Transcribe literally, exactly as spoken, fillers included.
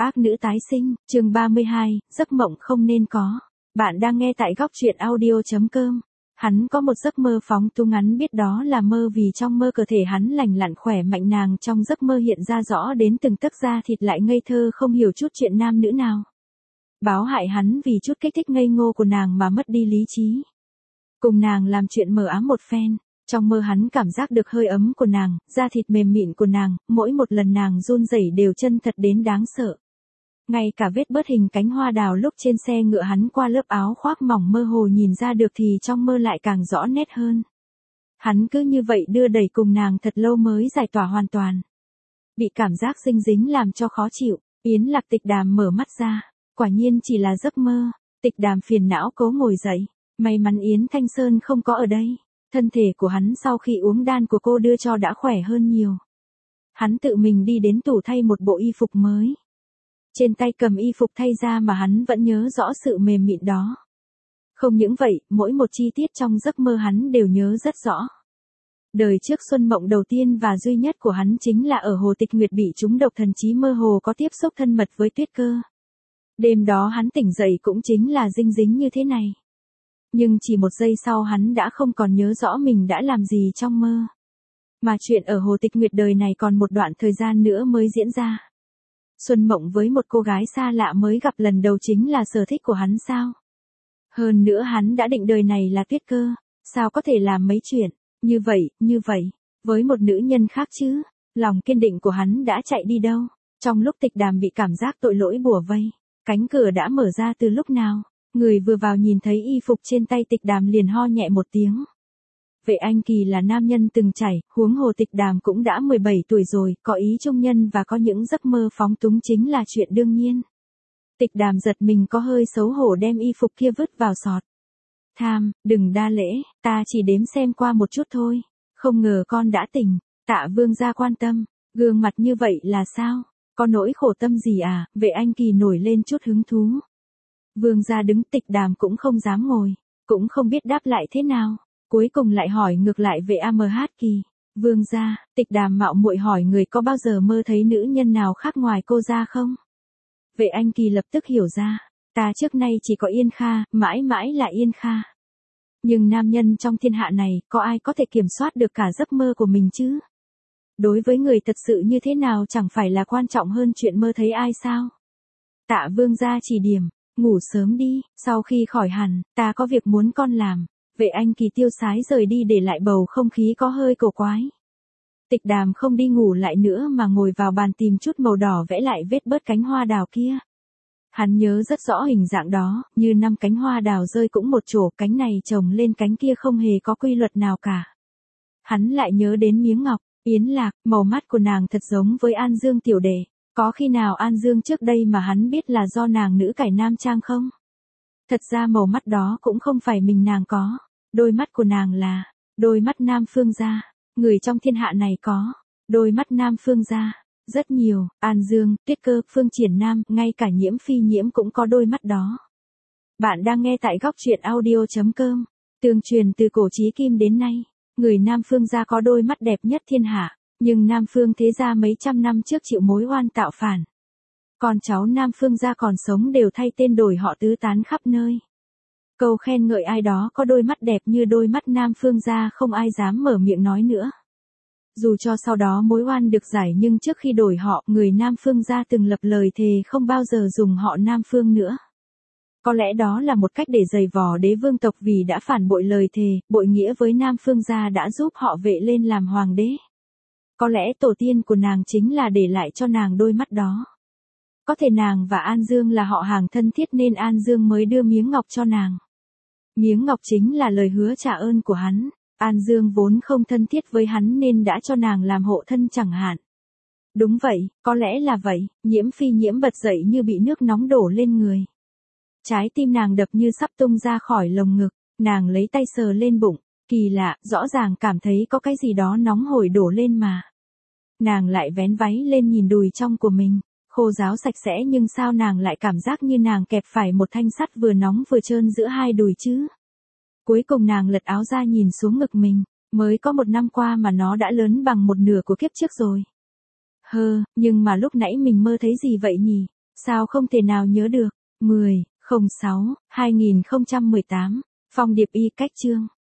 Ác nữ tái sinh, chương ba mươi hai, giấc mộng không nên có. Bạn đang nghe tại góc truyện audio.com. Hắn có một giấc mơ phóng túng, ngắn biết đó là mơ vì trong mơ cơ thể hắn lành lặn khỏe mạnh, nàng trong giấc mơ hiện ra rõ đến từng tấc da thịt, lại ngây thơ không hiểu chút chuyện nam nữ nào. Báo hại hắn vì chút kích thích ngây ngô của nàng mà mất đi lý trí. Cùng nàng làm chuyện mờ ám một phen. Trong mơ hắn cảm giác được hơi ấm của nàng, da thịt mềm mịn của nàng, mỗi một lần nàng run rẩy đều chân thật đến đáng sợ. Ngay cả vết bớt hình cánh hoa đào lúc trên xe ngựa hắn qua lớp áo khoác mỏng mơ hồ nhìn ra được thì trong mơ lại càng rõ nét hơn. Hắn cứ như vậy đưa đẩy cùng nàng thật lâu mới giải tỏa hoàn toàn. Bị cảm giác dinh dính làm cho khó chịu, Yến Lạc Tịch Đàm mở mắt ra, quả nhiên chỉ là giấc mơ. Tịch Đàm phiền não cố ngồi dậy, may mắn Yến Thanh Sơn không có ở đây. Thân thể của hắn sau khi uống đan của cô đưa cho đã khỏe hơn nhiều. Hắn tự mình đi đến tủ thay một bộ y phục mới. Trên tay cầm y phục thay ra mà hắn vẫn nhớ rõ sự mềm mịn đó. Không những vậy, mỗi một chi tiết trong giấc mơ hắn đều nhớ rất rõ. Đời trước xuân mộng đầu tiên và duy nhất của hắn chính là ở Hồ Tịch Nguyệt bị trúng độc, thần trí mơ hồ có tiếp xúc thân mật với Tuyết Cơ. Đêm đó hắn tỉnh dậy cũng chính là dinh dính như thế này. Nhưng chỉ một giây sau hắn đã không còn nhớ rõ mình đã làm gì trong mơ. Mà chuyện ở Hồ Tịch Nguyệt đời này còn một đoạn thời gian nữa mới diễn ra. Xuân mộng với một cô gái xa lạ mới gặp lần đầu chính là sở thích của hắn sao? Hơn nữa hắn đã định đời này là Tuyết Cơ, sao có thể làm mấy chuyện như vậy, như vậy, với một nữ nhân khác chứ? Lòng kiên định của hắn đã chạy đi đâu? Trong lúc Tịch Đàm bị cảm giác tội lỗi bủa vây, cánh cửa đã mở ra từ lúc nào? Người vừa vào nhìn thấy y phục trên tay Tịch Đàm liền ho nhẹ một tiếng. Vệ Anh Kỳ là nam nhân từng trải, huống hồ Tịch Đàm cũng đã mười bảy tuổi rồi, có ý trung nhân và có những giấc mơ phóng túng chính là chuyện đương nhiên. Tịch Đàm giật mình có hơi xấu hổ đem y phục kia vứt vào sọt. Tham, đừng đa lễ, ta chỉ đếm xem qua một chút thôi. Không ngờ con đã tỉnh, Tạ Vương gia quan tâm, gương mặt như vậy là sao? Có nỗi khổ tâm gì à? Vệ Anh Kỳ nổi lên chút hứng thú. Vương gia đứng, Tịch Đàm cũng không dám ngồi, cũng không biết đáp lại thế nào, cuối cùng lại hỏi ngược lại về A M H Kỳ. Vương gia, Tịch Đàm mạo muội hỏi người có bao giờ mơ thấy nữ nhân nào khác ngoài cô ra không? Vệ Anh Kỳ lập tức hiểu ra, ta trước nay chỉ có Yên Kha, mãi mãi là Yên Kha. Nhưng nam nhân trong thiên hạ này, có ai có thể kiểm soát được cả giấc mơ của mình chứ? Đối với người thật sự như thế nào chẳng phải là quan trọng hơn chuyện mơ thấy ai sao? Tạ Vương gia chỉ điểm. Ngủ sớm đi, sau khi khỏi hẳn, ta có việc muốn con làm. Vệ Anh Kỳ tiêu sái rời đi để lại bầu không khí có hơi cổ quái. Tịch Đàm không đi ngủ lại nữa mà ngồi vào bàn tìm chút màu đỏ vẽ lại vết bớt cánh hoa đào kia. Hắn nhớ rất rõ hình dạng đó, như năm cánh hoa đào rơi cũng một chỗ, cánh này chồng lên cánh kia không hề có quy luật nào cả. Hắn lại nhớ đến Miếng Ngọc, Yến Lạc, màu mắt của nàng thật giống với An Dương tiểu đệ. Có khi nào An Dương trước đây mà hắn biết là do nàng nữ cải nam trang không? Thật ra màu mắt đó cũng không phải mình nàng có. Đôi mắt của nàng là đôi mắt Nam Phương gia. Người trong thiên hạ này có đôi mắt Nam Phương gia rất nhiều. An Dương, Tuyết Cơ, Phương Triển Nam, ngay cả Nhiễm Phi Nhiễm cũng có đôi mắt đó. Bạn đang nghe tại góc truyện audio.com. Tương truyền từ cổ chí kim đến nay, người Nam Phương gia có đôi mắt đẹp nhất thiên hạ. Nhưng Nam Phương thế gia mấy trăm năm trước chịu mối oan tạo phản. Con cháu Nam Phương gia còn sống đều thay tên đổi họ tứ tán khắp nơi. Câu khen ngợi ai đó có đôi mắt đẹp như đôi mắt Nam Phương gia không ai dám mở miệng nói nữa. Dù cho sau đó mối oan được giải nhưng trước khi đổi họ, người Nam Phương gia từng lập lời thề không bao giờ dùng họ Nam Phương nữa. Có lẽ đó là một cách để giày vò đế vương tộc vì đã phản bội lời thề, bội nghĩa với Nam Phương gia đã giúp họ vệ lên làm hoàng đế. Có lẽ tổ tiên của nàng chính là để lại cho nàng đôi mắt đó. Có thể nàng và An Dương là họ hàng thân thiết nên An Dương mới đưa Miếng Ngọc cho nàng. Miếng Ngọc chính là lời hứa trả ơn của hắn. An Dương vốn không thân thiết với hắn nên đã cho nàng làm hộ thân chẳng hạn. Đúng vậy, có lẽ là vậy. Nhiễm Phi Nhiễm bật dậy như bị nước nóng đổ lên người. Trái tim nàng đập như sắp tung ra khỏi lồng ngực. Nàng lấy tay sờ lên bụng. Kỳ lạ, rõ ràng cảm thấy có cái gì đó nóng hổi đổ lên mà. Nàng lại vén váy lên nhìn đùi trong của mình, khô ráo sạch sẽ nhưng sao nàng lại cảm giác như nàng kẹp phải một thanh sắt vừa nóng vừa trơn giữa hai đùi chứ. Cuối cùng nàng lật áo ra nhìn xuống ngực mình, mới có một năm qua mà nó đã lớn bằng một nửa của kiếp trước rồi. Hơ, nhưng mà lúc nãy mình mơ thấy gì vậy nhỉ? Sao không thể nào nhớ được? mười, không sáu, hai nghìn không trăm mười tám. Phong điệp y cách chương.